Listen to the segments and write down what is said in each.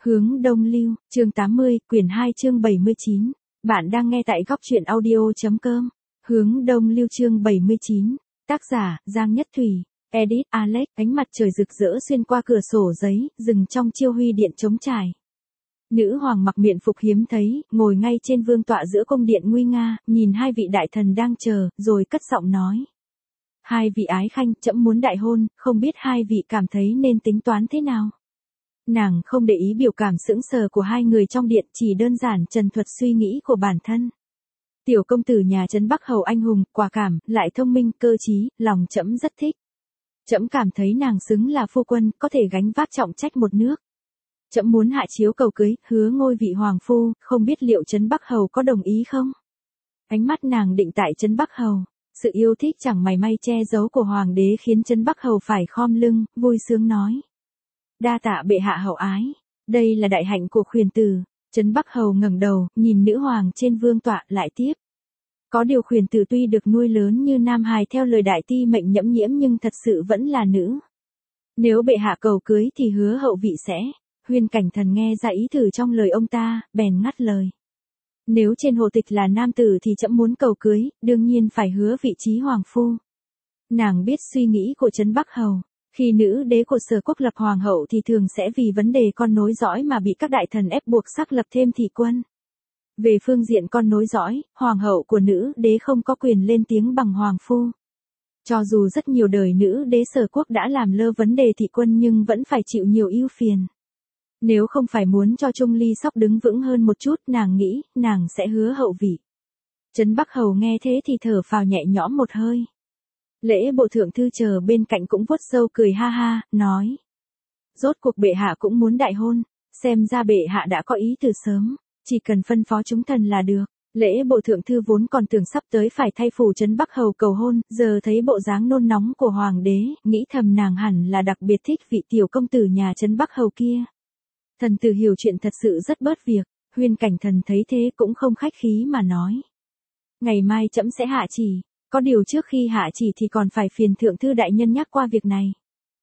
Hướng Đông Lưu, chương 80, quyển 2 chương 79. Bạn đang nghe tại góc truyện audio.com. Hướng Đông Lưu chương 79. Tác giả, Giang Nhất Thủy. Edit, Alex. Ánh mặt trời rực rỡ xuyên qua cửa sổ giấy, rừng trong chiêu huy điện trống trải. Nữ hoàng mặc miện phục hiếm thấy, ngồi ngay trên vương tọa giữa cung điện nguy nga, nhìn hai vị đại thần đang chờ, rồi cất giọng nói. Hai vị ái khanh, trẫm muốn đại hôn, không biết hai vị cảm thấy nên tính toán thế nào? Nàng không để ý biểu cảm sững sờ của hai người trong điện, chỉ đơn giản trần thuật suy nghĩ của bản thân. Tiểu công tử nhà Trấn Bắc Hầu anh hùng, quả cảm, lại thông minh, cơ trí, lòng trẫm rất thích. Trẫm cảm thấy nàng xứng là phu quân, có thể gánh vác trọng trách một nước. Trẫm muốn hạ chiếu cầu cưới, hứa ngôi vị hoàng phu, không biết liệu Trấn Bắc Hầu có đồng ý không? Ánh mắt nàng định tại Trấn Bắc Hầu. Sự yêu thích chẳng mảy may che giấu của hoàng đế khiến Trấn Bắc Hầu phải khom lưng, vui sướng nói. Đa tạ bệ hạ hậu ái, đây là đại hạnh của khuyển tử. Trấn Bắc Hầu ngẩng đầu, nhìn nữ hoàng trên vương tọa, lại tiếp. Có điều khuyển tử tuy được nuôi lớn như nam hài theo lời đại ti mệnh nhẫm nhiễm nhưng thật sự vẫn là nữ. Nếu bệ hạ cầu cưới thì hứa hậu vị sẽ. Huyên Cảnh Thần nghe ra ý thử trong lời ông ta, bèn ngắt lời. Nếu trên hộ tịch là nam tử thì trẫm muốn cầu cưới, đương nhiên phải hứa vị trí hoàng phu. Nàng biết suy nghĩ của Trấn Bắc Hầu. Khi nữ đế của Sở Quốc lập hoàng hậu thì thường sẽ vì vấn đề con nối dõi mà bị các đại thần ép buộc xác lập thêm thị quân. Về phương diện con nối dõi, hoàng hậu của nữ đế không có quyền lên tiếng bằng hoàng phu. Cho dù rất nhiều đời nữ đế Sở Quốc đã làm lơ vấn đề thị quân nhưng vẫn phải chịu nhiều ưu phiền. Nếu không phải muốn cho Trung Ly Sóc đứng vững hơn một chút, nàng nghĩ, nàng sẽ hứa hậu vị. Trấn Bắc Hầu nghe thế thì thở phào nhẹ nhõm một hơi. Lễ bộ thượng thư chờ bên cạnh cũng vuốt râu cười ha ha, nói. Rốt cuộc bệ hạ cũng muốn đại hôn, xem ra bệ hạ đã có ý từ sớm, chỉ cần phân phó chúng thần là được. Lễ bộ thượng thư vốn còn tưởng sắp tới phải thay phủ Trấn Bắc Hầu cầu hôn, giờ thấy bộ dáng nôn nóng của hoàng đế, nghĩ thầm nàng hẳn là đặc biệt thích vị tiểu công tử nhà Trấn Bắc Hầu kia. Thần tử hiểu chuyện thật sự rất bớt việc, Huyên Cảnh Thần thấy thế cũng không khách khí mà nói. Ngày mai trẫm sẽ hạ chỉ. Có điều trước khi hạ chỉ thì còn phải phiền thượng thư đại nhân nhắc qua việc này.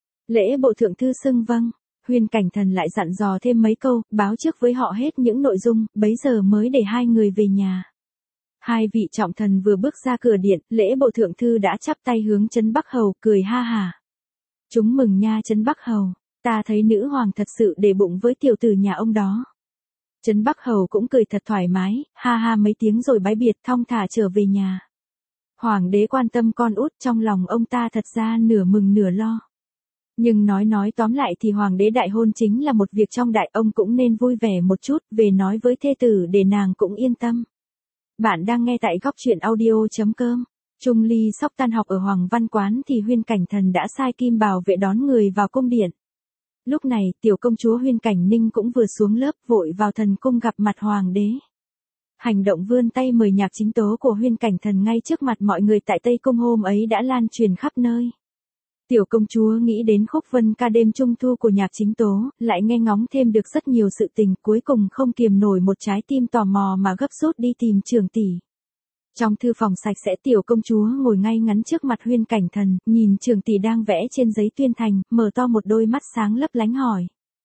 Lễ bộ thượng thư xưng vâng, Huyên Cảnh Thần lại dặn dò thêm mấy câu, báo trước với họ hết những nội dung, bấy giờ mới để hai người về nhà. Hai vị trọng thần vừa bước ra cửa điện, lễ bộ thượng thư đã chắp tay hướng Trấn Bắc Hầu, cười ha hả. Chúng mừng nha Trấn Bắc Hầu, ta thấy nữ hoàng thật sự để bụng với tiểu tử nhà ông đó. Trấn Bắc Hầu cũng cười thật thoải mái, ha ha mấy tiếng rồi bái biệt thong thả trở về nhà. Hoàng đế quan tâm con út, trong lòng ông ta thật ra nửa mừng nửa lo. Nhưng nói tóm lại thì hoàng đế đại hôn chính là một việc trong đại, ông cũng nên vui vẻ một chút, về nói với thê tử để nàng cũng yên tâm. Bạn đang nghe tại góc truyện audio.com. Trung Ly Sóc tan học ở Hoàng Văn Quán thì Huyên Cảnh Thần đã sai Kim Bảo vệ đón người vào cung điện. Lúc này, tiểu công chúa Huyên Cảnh Ninh cũng vừa xuống lớp, vội vào thần cung gặp mặt hoàng đế. Hành động vươn tay mời Nhạc Chính Tố của Huyên Cảnh Thần ngay trước mặt mọi người tại Tây Cung hôm ấy đã lan truyền khắp nơi. Tiểu công chúa nghĩ đến khúc vân ca đêm trung thu của Nhạc Chính Tố, lại nghe ngóng thêm được rất nhiều sự tình, cuối cùng không kiềm nổi một trái tim tò mò mà gấp rút đi tìm trưởng tỷ. Trong thư phòng sạch sẽ, tiểu công chúa ngồi ngay ngắn trước mặt Huyên Cảnh Thần, nhìn trưởng tỷ đang vẽ trên giấy tuyên thành, mở to một đôi mắt sáng lấp lánh hỏi.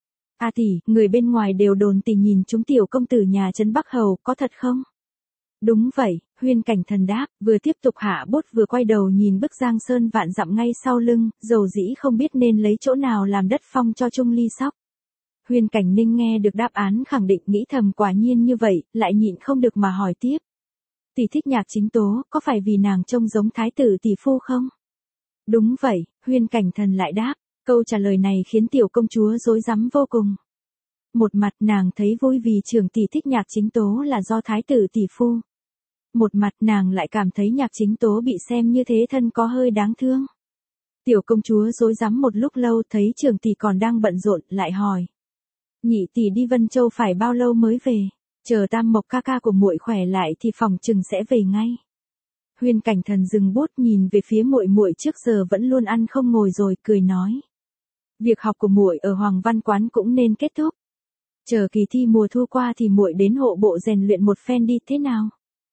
A tỷ, người bên ngoài đều đồn tỷ nhìn chúng tiểu công tử nhà Trấn Bắc Hầu, có thật không? Đúng vậy, Huyên Cảnh Thần đáp, vừa tiếp tục hạ bút vừa quay đầu nhìn bức giang sơn vạn dặm ngay sau lưng, dầu dĩ không biết nên lấy chỗ nào làm đất phong cho Trung Ly Sóc. Huyên Cảnh Ninh nghe được đáp án khẳng định, nghĩ thầm quả nhiên như vậy, lại nhịn không được mà hỏi tiếp. Tỷ thích Nhạc Chính Tố, có phải vì nàng trông giống thái tử tỷ phu không? Đúng vậy, Huyên Cảnh Thần lại đáp. Câu trả lời này khiến tiểu công chúa rối rắm vô cùng. Một mặt nàng thấy vui vì trưởng tỷ thích Nhạc Chính Tố là do thái tử tỷ phu. Một mặt nàng lại cảm thấy Nhạc Chính Tố bị xem như thế thân có hơi đáng thương. Tiểu công chúa rối rắm một lúc lâu, thấy trưởng tỷ còn đang bận rộn, lại hỏi. Nhị tỷ đi Vân Châu phải bao lâu mới về? Chờ Tam Mộc ca ca của muội khỏe lại thì phòng chừng sẽ về ngay. Huyên Cảnh Thần dừng bút nhìn về phía muội muội trước giờ vẫn luôn ăn không ngồi rồi, cười nói. Việc học của muội ở Hoàng Văn Quán cũng nên kết thúc. Chờ kỳ thi mùa thu qua thì muội đến hộ bộ rèn luyện một phen đi, thế nào?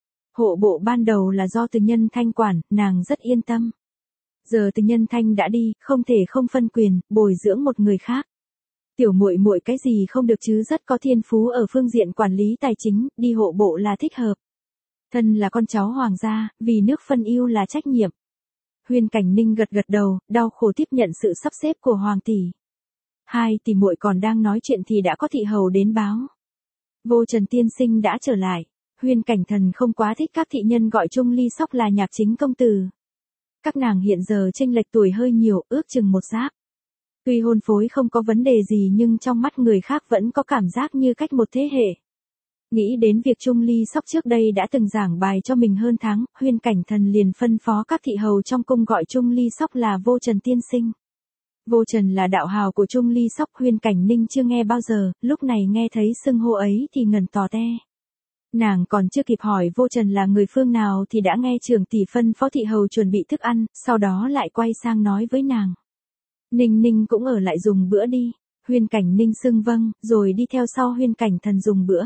Hộ bộ ban đầu là do Từ Nhân Thanh quản, nàng rất yên tâm. Giờ Từ Nhân Thanh đã đi, không thể không phân quyền, bồi dưỡng một người khác. Tiểu muội muội cái gì không được chứ, rất có thiên phú ở phương diện quản lý tài chính, đi hộ bộ là thích hợp. Thân là con cháu hoàng gia, vì nước phân ưu là trách nhiệm. Huyên Cảnh Ninh gật gật đầu, đau khổ tiếp nhận sự sắp xếp của hoàng tỷ. Hai tỷ muội còn đang nói chuyện thì đã có thị hầu đến báo. Vô Trần tiên sinh đã trở lại. Huyên Cảnh Thần không quá thích các thị nhân gọi Trung Ly Sóc là Nhạc Chính công tử. Các nàng hiện giờ chênh lệch tuổi hơi nhiều, ước chừng một giáp. Tuy hôn phối không có vấn đề gì nhưng trong mắt người khác vẫn có cảm giác như cách một thế hệ. Nghĩ đến việc Trung Ly Sóc trước đây đã từng giảng bài cho mình hơn tháng, Huyên Cảnh Thần liền phân phó các thị hầu trong cung gọi Trung Ly Sóc là Vô Trần tiên sinh. Vô Trần là đạo hào của Trung Ly Sóc, Huyên Cảnh Ninh chưa nghe bao giờ, lúc này nghe thấy xưng hô ấy thì ngẩn tò te. Nàng còn chưa kịp hỏi Vô Trần là người phương nào thì đã nghe trưởng tỷ phân phó thị hầu chuẩn bị thức ăn, sau đó lại quay sang nói với nàng. Ninh Ninh cũng ở lại dùng bữa đi. Huyên Cảnh Ninh xưng vâng, rồi đi theo sau Huyên Cảnh Thần dùng bữa.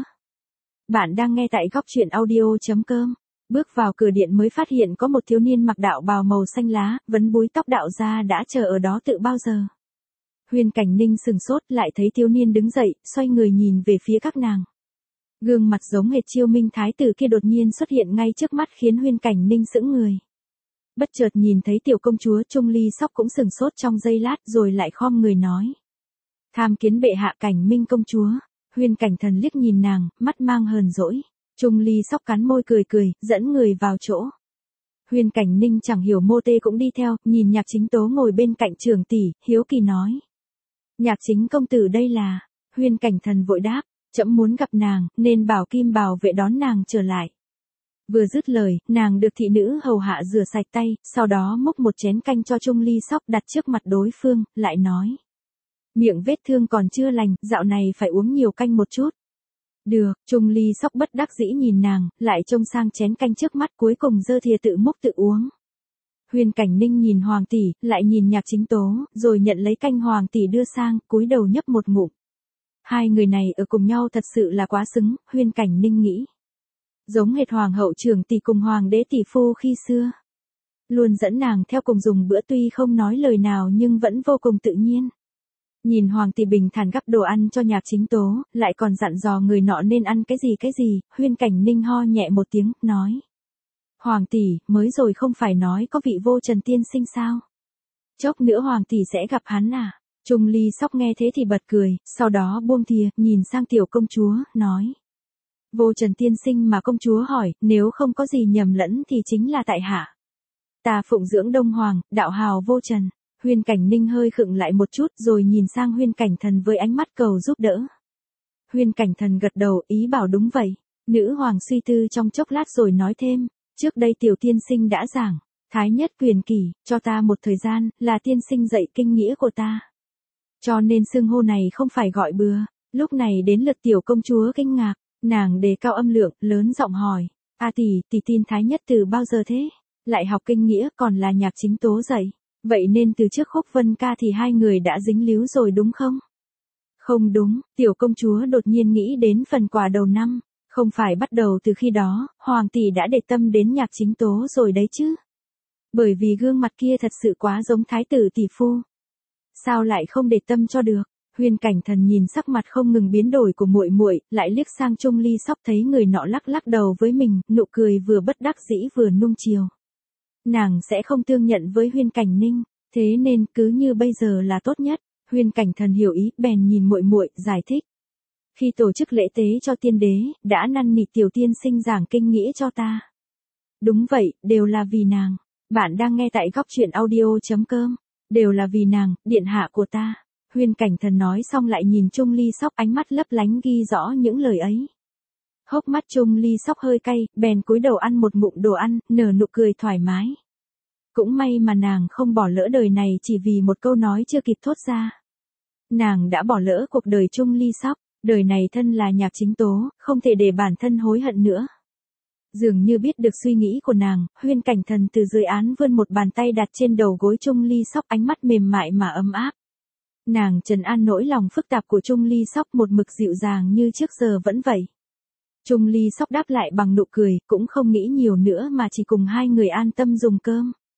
Bạn đang nghe tại góc truyện audio.com. Bước vào cửa điện mới phát hiện có một thiếu niên mặc đạo bào màu xanh lá, vấn búi tóc đạo ra đã chờ ở đó từ bao giờ. Huyên Cảnh Ninh sừng sốt, lại thấy thiếu niên đứng dậy, xoay người nhìn về phía các nàng. Gương mặt giống hệt Chiêu Minh thái tử kia đột nhiên xuất hiện ngay trước mắt khiến Huyên Cảnh Ninh sững người. Bất chợt nhìn thấy tiểu công chúa, Trung Ly Sóc cũng sừng sốt trong giây lát rồi lại khom người nói. Tham kiến bệ hạ Cảnh Minh công chúa. Huyên Cảnh Thần liếc nhìn nàng, mắt mang hờn dỗi. Trung Ly Sóc cắn môi cười cười, dẫn người vào chỗ. Huyên Cảnh Ninh chẳng hiểu mô tê cũng đi theo, nhìn Nhạc Chính Tố ngồi bên cạnh trưởng tỷ, hiếu kỳ nói. Nhạc Chính công tử đây là. Huyên Cảnh Thần vội đáp, trẫm muốn gặp nàng, nên bảo Kim bảo vệ đón nàng trở lại. Vừa dứt lời, nàng được thị nữ hầu hạ rửa sạch tay, sau đó múc một chén canh cho Trung Ly Sóc đặt trước mặt đối phương, lại nói. Miệng vết thương còn chưa lành, dạo này phải uống nhiều canh một chút. Được, Trung Ly Sóc bất đắc dĩ nhìn nàng, lại trông sang chén canh trước mắt cuối cùng giơ thìa tự múc tự uống. Huyên Cảnh Ninh nhìn hoàng tỷ, lại nhìn Nhạc Chính Tố, rồi nhận lấy canh hoàng tỷ đưa sang, cúi đầu nhấp một ngụm. Hai người này ở cùng nhau thật sự là quá xứng, Huyên Cảnh Ninh nghĩ. Giống hệt hoàng hậu trưởng tỷ cùng hoàng đế tỷ phu khi xưa. Luôn dẫn nàng theo cùng dùng bữa tuy không nói lời nào nhưng vẫn vô cùng tự nhiên. Nhìn hoàng tỷ bình thản gắp đồ ăn cho Nhạc Chính Tố, lại còn dặn dò người nọ nên ăn cái gì, Huyên Cảnh Ninh ho nhẹ một tiếng, nói. Hoàng tỷ, mới rồi không phải nói có vị Vô Trần tiên sinh sao? Chốc nữa hoàng tỷ sẽ gặp hắn à? Trung Ly Sóc nghe thế thì bật cười, sau đó buông thìa, nhìn sang tiểu công chúa, nói. Vô Trần tiên sinh mà công chúa hỏi, nếu không có gì nhầm lẫn thì chính là tại hạ. Ta phụng dưỡng Đông Hoàng, đạo hào Vô Trần. Huyên Cảnh Ninh hơi khựng lại một chút rồi nhìn sang Huyên Cảnh Thần với ánh mắt cầu giúp đỡ. Huyên Cảnh Thần gật đầu, ý bảo đúng vậy. Nữ hoàng suy tư trong chốc lát rồi nói thêm, trước đây tiểu tiên sinh đã giảng, thái nhất quyền kỷ, cho ta một thời gian, là tiên sinh dạy kinh nghĩa của ta. Cho nên xưng hô này không phải gọi bừa. Lúc này đến lượt tiểu công chúa kinh ngạc, nàng đề cao âm lượng, lớn giọng hỏi, tỷ tin thái nhất từ bao giờ thế? Lại học kinh nghĩa còn là Nhạc Chính Tố dạy. Vậy nên từ trước Khúc Vân ca thì hai người đã dính líu rồi đúng không? Không đúng, tiểu công chúa đột nhiên nghĩ đến phần quà đầu năm, không phải bắt đầu từ khi đó, hoàng tỷ đã để tâm đến Nhạc Chính Tố rồi đấy chứ. Bởi vì gương mặt kia thật sự quá giống thái tử tỷ phu. Sao lại không để tâm cho được? Huyên Cảnh Thần nhìn sắc mặt không ngừng biến đổi của muội muội, lại liếc sang Trung Ly Sóc thấy người nọ lắc lắc đầu với mình, nụ cười vừa bất đắc dĩ vừa nuông chiều. Nàng sẽ không tương nhận với Huyên Cảnh Ninh, thế nên cứ như bây giờ là tốt nhất. Huyên Cảnh Thần hiểu ý, bèn nhìn muội muội, giải thích. Khi tổ chức lễ tế cho tiên đế, đã năn nỉ tiểu tiên sinh giảng kinh nghĩa cho ta. Đúng vậy, đều là vì nàng. Bạn đang nghe tại góc truyện audio.com. Đều là vì nàng, điện hạ của ta. Huyên Cảnh Thần nói xong lại nhìn Trung Ly Sóc, ánh mắt lấp lánh ghi rõ những lời ấy. Hốc mắt Trung Ly Sóc hơi cay, bèn cúi đầu ăn một ngụm đồ ăn, nở nụ cười thoải mái. Cũng may mà nàng không bỏ lỡ đời này chỉ vì một câu nói chưa kịp thốt ra. Nàng đã bỏ lỡ cuộc đời Trung Ly Sóc, đời này thân là Nhạc Chính Tố, không thể để bản thân hối hận nữa. Dường như biết được suy nghĩ của nàng, Huyên Cảnh Thần từ dưới án vươn một bàn tay đặt trên đầu gối Trung Ly Sóc, ánh mắt mềm mại mà ấm áp. Nàng trấn an nỗi lòng phức tạp của Trung Ly Sóc, một mực dịu dàng như trước giờ vẫn vậy. Trung Ly Sóc đáp lại bằng nụ cười, cũng không nghĩ nhiều nữa mà chỉ cùng hai người an tâm dùng cơm.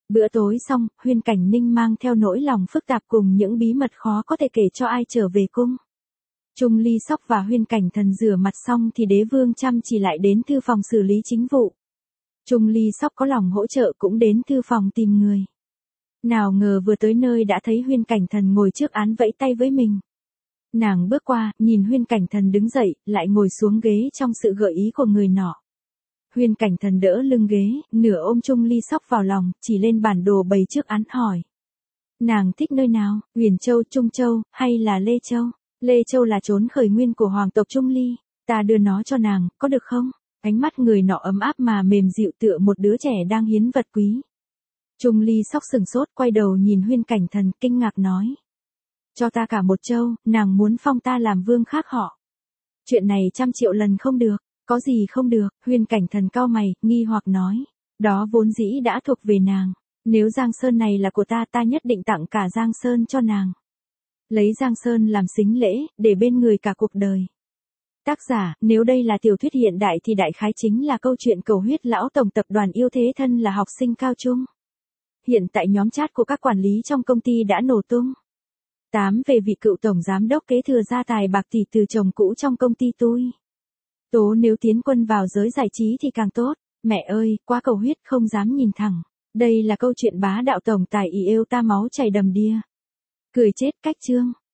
Bữa tối xong, Huyên Cảnh Ninh mang theo nỗi lòng phức tạp cùng những bí mật khó có thể kể cho ai trở về cung. Trung Ly Sóc và Huyên Cảnh Thần rửa mặt xong thì Đế Vương chăm chỉ lại đến thư phòng xử lý chính vụ. Trung Ly Sóc có lòng hỗ trợ cũng đến thư phòng tìm người. Nào ngờ vừa tới nơi đã thấy Huyên Cảnh Thần ngồi trước án vẫy tay với mình. Nàng bước qua, nhìn Huyên Cảnh Thần đứng dậy, lại ngồi xuống ghế trong sự gợi ý của người nọ. Huyên Cảnh Thần đỡ lưng ghế, nửa ôm Trung Ly Sóc vào lòng, chỉ lên bản đồ bày trước án hỏi. Nàng thích nơi nào, Huyền Châu, Trung Châu, hay là Lê Châu? Lê Châu là chốn khởi nguyên của hoàng tộc Trung Ly, ta đưa nó cho nàng, có được không? Ánh mắt người nọ ấm áp mà mềm dịu tựa một đứa trẻ đang hiến vật quý. Trung Ly Sóc sừng sốt quay đầu nhìn Huyên Cảnh Thần kinh ngạc nói. Cho ta cả một châu, nàng muốn phong ta làm vương khác họ. Chuyện này 100 triệu lần không được, có gì không được, Huyên Cảnh Thần cau mày, nghi hoặc nói. Đó vốn dĩ đã thuộc về nàng, nếu Giang Sơn này là của ta ta nhất định tặng cả Giang Sơn cho nàng. Lấy Giang Sơn làm sính lễ, để bên người cả cuộc đời. Tác giả, nếu đây là tiểu thuyết hiện đại thì đại khái chính là câu chuyện Cầu Huyết Lão tổng tập đoàn yêu thế thân là học sinh cao trung. Hiện tại nhóm chat của các quản lý trong công ty đã nổ tung. 8 về vị cựu tổng giám đốc kế thừa gia tài bạc tỷ từ chồng cũ trong công ty tôi. Tố nếu tiến quân vào giới giải trí thì càng tốt. Mẹ ơi, quá cầu huyết không dám nhìn thẳng. Đây là câu chuyện bá đạo tổng tài ý yêu ta máu chảy đầm đìa. Cười chết cách chương.